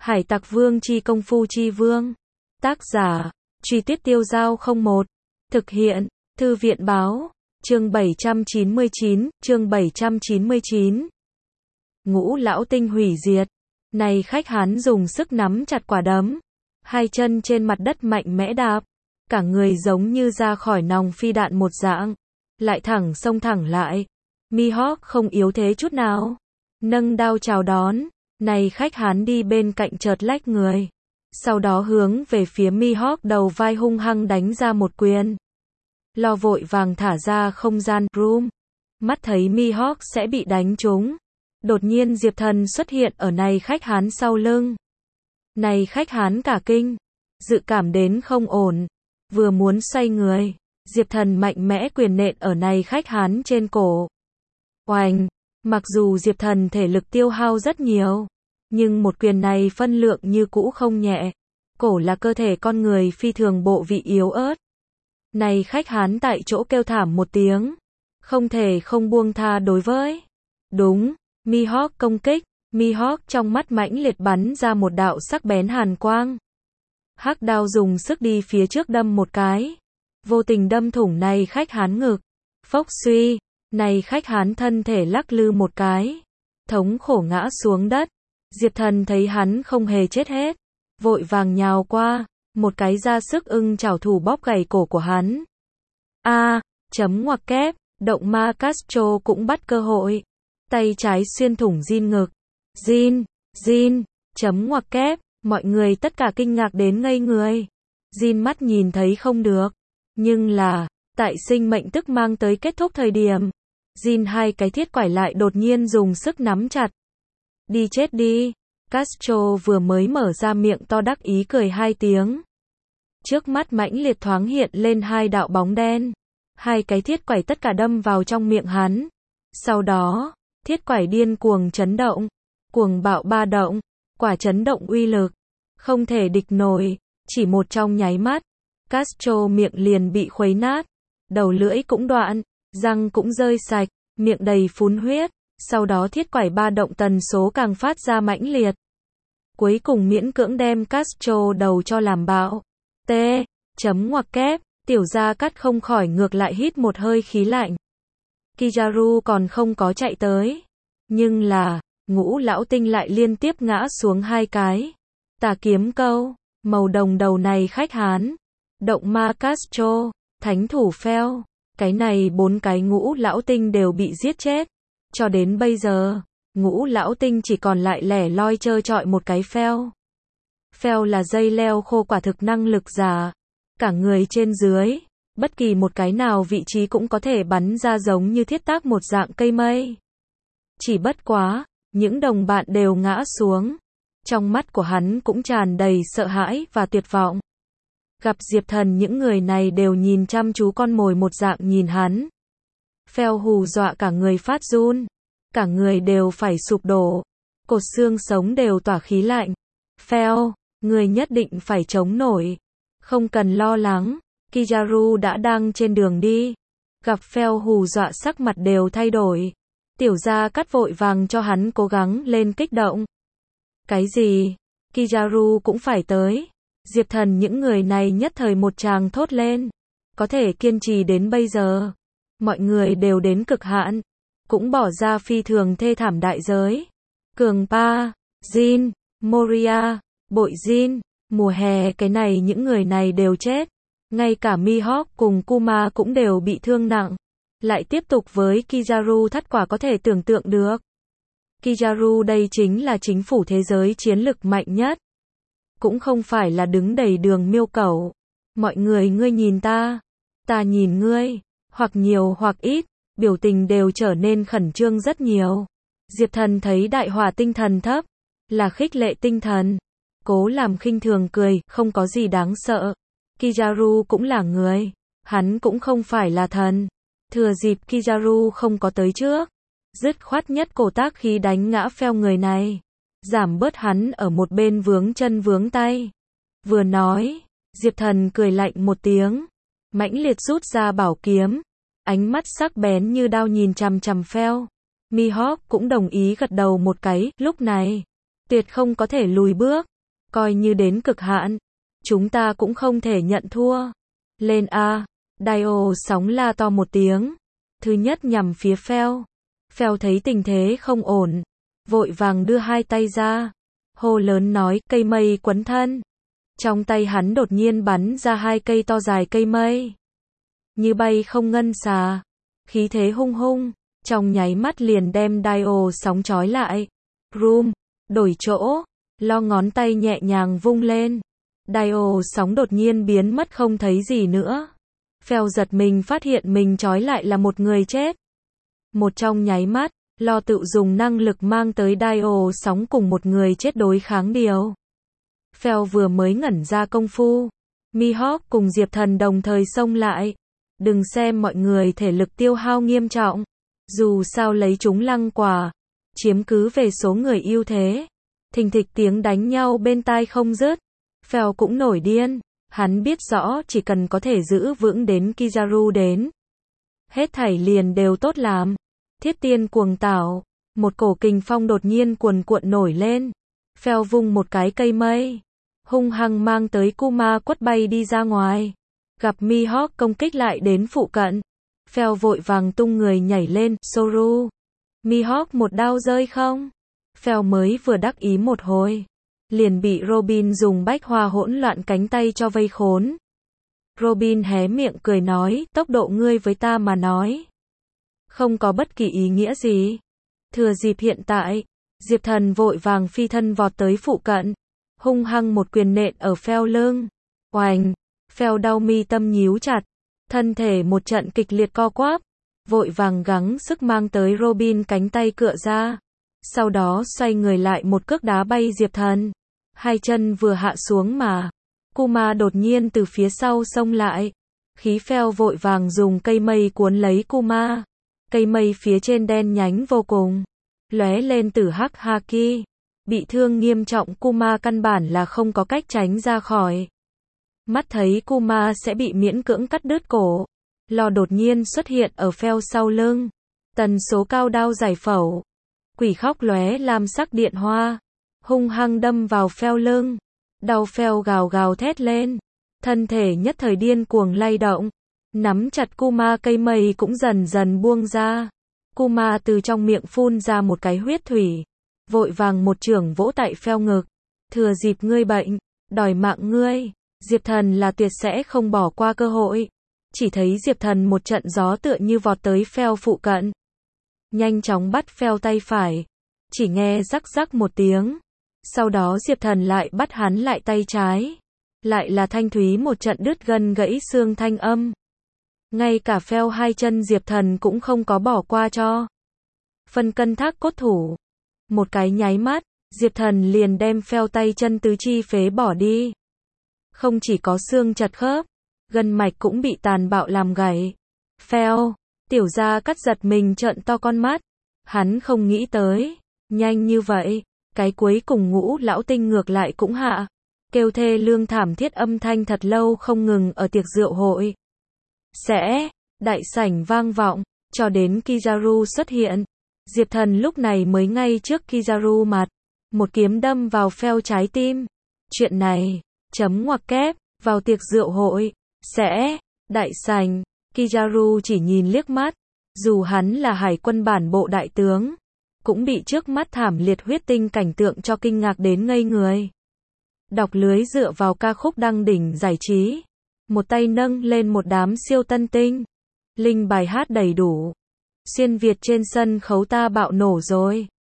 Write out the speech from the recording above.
Hải Tặc Vương chi công phu chi vương. Tác giả, Truy Tuyết Tiêu Dao 01. Thực hiện, Thư viện báo. Chương 799. Ngũ lão tinh hủy diệt. Này khách Hán dùng sức nắm chặt quả đấm. Hai chân trên mặt đất mạnh mẽ đạp. Cả người giống như ra khỏi nòng phi đạn một dạng. Lại thẳng xông thẳng lại. Mihawk không yếu thế chút nào. Nâng đao chào đón. Này khách Hán đi bên cạnh chợt lách người. Sau đó hướng về phía Mihawk đầu vai hung hăng đánh ra một quyền. Lo vội vàng thả ra không gian room. Mắt thấy Mihawk sẽ bị đánh trúng. Đột nhiên Diệp Thần xuất hiện ở này khách Hán sau lưng. Này khách Hán cả kinh. Dự cảm đến không ổn. Vừa muốn xoay người. Diệp Thần mạnh mẽ quyền nện ở này khách Hán trên cổ. Oành. Mặc dù Diệp Thần thể lực tiêu hao rất nhiều. Nhưng một quyền này phân lượng như cũ không nhẹ. Cổ là cơ thể con người phi thường bộ vị yếu ớt. Này khách Hán tại chỗ kêu thảm một tiếng. Không thể không buông tha đối với. Đúng. Mihawk công kích. Mihawk trong mắt mãnh liệt bắn ra một đạo sắc bén hàn quang. Hắc đao dùng sức đi phía trước đâm một cái. Vô tình đâm thủng này khách Hán ngực. Phốc suy. Này khách Hán thân thể lắc lư một cái. Thống khổ ngã xuống đất. Diệp Thần thấy hắn không hề chết hết. Vội vàng nhào qua. Một cái ra sức chảo thủ bóp gãy cổ của hắn. Chấm ngoặc kép. Động ma Castro cũng bắt cơ hội. Tay trái xuyên thủng Jin ngực. Jin. Chấm ngoặc kép. Mọi người tất cả kinh ngạc đến ngây người. Jin mắt nhìn thấy không được. Nhưng là, tại sinh mệnh tức mang tới kết thúc thời điểm. Jin hai cái thiết quải lại đột nhiên dùng sức nắm chặt. Đi chết đi. Castro vừa mới mở ra miệng to đắc ý cười hai tiếng. Trước mắt mãnh liệt thoáng hiện lên hai đạo bóng đen. Hai cái thiết quải tất cả đâm vào trong miệng hắn. Sau đó, thiết quải điên cuồng chấn động. Cuồng bạo ba động. Quả chấn động uy lực. Không thể địch nổi. Chỉ một trong nháy mắt. Castro miệng liền bị khuấy nát. Đầu lưỡi cũng đoạn. Răng cũng rơi sạch. Miệng đầy phun huyết. Sau đó thiết quải ba động tần số càng phát ra mãnh liệt. Cuối cùng miễn cưỡng đem Castro đầu cho làm bạo. Chấm ngoặc kép. Tiểu Gia Cát không khỏi ngược lại hít một hơi khí lạnh. Kizaru còn không có chạy tới. Nhưng là, ngũ lão tinh lại liên tiếp ngã xuống hai cái. Tà kiếm câu. Màu đồng đầu này khách Hán. Động ma Castro. Thánh thủ Phèo. Cái này bốn cái ngũ lão tinh đều bị giết chết. Cho đến bây giờ, ngũ lão tinh chỉ còn lại lẻ loi trơ trọi một cái Phèo. Phèo là dây leo khô quả thực năng lực giả. Cả người trên dưới, bất kỳ một cái nào vị trí cũng có thể bắn ra giống như thiết tác một dạng cây mây. Chỉ bất quá, những đồng bạn đều ngã xuống. Trong mắt của hắn cũng tràn đầy sợ hãi và tuyệt vọng. Gặp Diệp Thần những người này đều nhìn chăm chú con mồi một dạng nhìn hắn. Phèo hù dọa cả người phát run. Cả người đều phải sụp đổ. Cột xương sống đều tỏa khí lạnh. Phèo, người nhất định phải chống nổi. Không cần lo lắng. Kizaru đã đang trên đường đi. Gặp Phèo hù dọa sắc mặt đều thay đổi. Tiểu Gia Cát vội vàng cho hắn cố gắng lên kích động. Cái gì? Kizaru cũng phải tới. Diệp Thần những người này nhất thời một tràng thốt lên. Có thể kiên trì đến bây giờ. Mọi người đều đến cực hạn. Cũng bỏ ra phi thường thê thảm đại giới. Cường Pa, Jin, Moria, Bội Jin. Mùa hè cái này những người này đều chết. Ngay cả Mihawk cùng Kuma cũng đều bị thương nặng. Lại tiếp tục với Kizaru thất quả có thể tưởng tượng được. Kizaru đây chính là chính phủ thế giới chiến lực mạnh nhất. Cũng không phải là đứng đầy đường miêu cẩu. Mọi người ngươi nhìn ta nhìn ngươi, hoặc nhiều hoặc ít, biểu tình đều trở nên khẩn trương rất nhiều. Diệp Thần thấy đại hỏa tinh thần thấp, là khích lệ tinh thần. Cố làm khinh thường cười, không có gì đáng sợ. Kizaru cũng là người, hắn cũng không phải là thần. Thừa dịp Kizaru không có tới trước, dứt khoát nhất cổ tác khí đánh ngã Phèo người này. Giảm bớt hắn ở một bên vướng chân vướng tay. Vừa nói, Diệp Thần cười lạnh một tiếng. Mãnh liệt rút ra bảo kiếm. Ánh mắt sắc bén như đao nhìn chằm chằm Phèo. Mihawk cũng đồng ý gật đầu một cái. Lúc này, tuyệt không có thể lùi bước. Coi như đến cực hạn, chúng ta cũng không thể nhận thua. Lên A, Dio sóng la to một tiếng. Thứ nhất nhằm phía Phèo. Phèo thấy tình thế không ổn, vội vàng đưa hai tay ra. Hô lớn nói, cây mây quấn thân. Trong tay hắn đột nhiên bắn ra hai cây to dài cây mây. Như bay không ngân xà. Khí thế hung hung, trong nháy mắt liền đem Dio sóng trói lại. Room, đổi chỗ, lo ngón tay nhẹ nhàng vung lên. Dio sóng đột nhiên biến mất không thấy gì nữa. Phèo giật mình phát hiện mình trói lại là một người chết. Một trong nháy mắt, lo tự dùng năng lực mang tới Dio sóng cùng một người chết đối kháng điều. Phèo vừa mới ngẩn ra công phu, Mihawk cùng Diệp Thần đồng thời xông lại. Đừng xem mọi người thể lực tiêu hao nghiêm trọng, dù sao lấy chúng lăng quả, chiếm cứ về số người ưu thế. Thình thịch tiếng đánh nhau bên tai không dứt. Phèo cũng nổi điên, hắn biết rõ chỉ cần có thể giữ vững đến Kizaru đến, hết thảy liền đều tốt làm. Thiết tiên cuồng tảo, một cổ kình phong đột nhiên cuồn cuộn nổi lên. Phèo vung một cái cây mây, hung hăng mang tới Kuma quất bay đi ra ngoài. Gặp Mihawk công kích lại đến phụ cận, Phèo vội vàng tung người nhảy lên. Soru, Mihawk một đao rơi không? Phèo mới vừa đắc ý một hồi, liền bị Robin dùng bách hoa hỗn loạn cánh tay cho vây khốn. Robin hé miệng cười nói, tốc độ ngươi với ta mà nói, không có bất kỳ ý nghĩa gì. Thừa dịp hiện tại, Diệp Thần vội vàng phi thân vọt tới phụ cận, hung hăng một quyền nện ở Phèo lưng. Oành, Phèo đau mi tâm nhíu chặt, thân thể một trận kịch liệt co quắp, vội vàng gắng sức mang tới Robin cánh tay cựa ra. Sau đó xoay người lại một cước đá bay Diệp Thần. Hai chân vừa hạ xuống mà Kuma đột nhiên từ phía sau xông lại. Khí Phèo vội vàng dùng cây mây cuốn lấy Kuma. Cây mây phía trên đen nhánh vô cùng, lóe lên tử hắc haki. Bị thương nghiêm trọng Kuma căn bản là không có cách tránh ra khỏi. Mắt thấy Kuma sẽ bị miễn cưỡng cắt đứt cổ, Lo đột nhiên xuất hiện ở Phèo sau lưng. Tần số cao đao giải phẫu, quỷ khóc lóe lam sắc điện hoa, hung hăng đâm vào Phèo lưng. Đau Phèo gào gào thét lên, thân thể nhất thời điên cuồng lay động. Nắm chặt Kuma cây mây cũng dần dần buông ra. Kuma từ trong miệng phun ra một cái huyết thủy, vội vàng một chưởng vỗ tại Phèo ngực. Thừa dịp ngươi bệnh, đòi mạng ngươi. Diệp Thần là tuyệt sẽ không bỏ qua cơ hội. Chỉ thấy Diệp Thần một trận gió tựa như vọt tới Phèo phụ cận, nhanh chóng bắt Phèo tay phải. Chỉ nghe rắc rắc một tiếng, sau đó Diệp Thần lại bắt hắn lại tay trái. Lại là thanh thúy một trận đứt gân gãy xương thanh âm. Ngay cả Phèo hai chân Diệp Thần cũng không có bỏ qua cho. Phân cân thác cốt thủ. Một cái nháy mắt, Diệp Thần liền đem Phèo tay chân tứ chi phế bỏ đi. Không chỉ có xương chật khớp, gân mạch cũng bị tàn bạo làm gãy. Phèo, tiểu gia cắt giật mình trợn to con mắt. Hắn không nghĩ tới, nhanh như vậy, cái cuối cùng Ngũ lão tinh ngược lại cũng hạ. Kêu thê lương thảm thiết âm thanh thật lâu không ngừng ở tiệc rượu hội. Đại sảnh vang vọng, cho đến Kizaru xuất hiện. Diệp Thần lúc này mới ngay trước Kizaru mặt, một kiếm đâm vào Phèo trái tim. Chuyện này, chấm ngoặc kép, vào tiệc rượu hội, đại sảnh, Kizaru chỉ nhìn liếc mắt, dù hắn là hải quân bản bộ đại tướng, cũng bị trước mắt thảm liệt huyết tinh cảnh tượng cho kinh ngạc đến ngây người. Đọc lưới dựa vào ca khúc đăng đỉnh giải trí, một tay nâng lên một đám siêu tân tinh, linh bài hát đầy đủ. Xuyên Việt trên sân khấu ta bạo nổ rồi.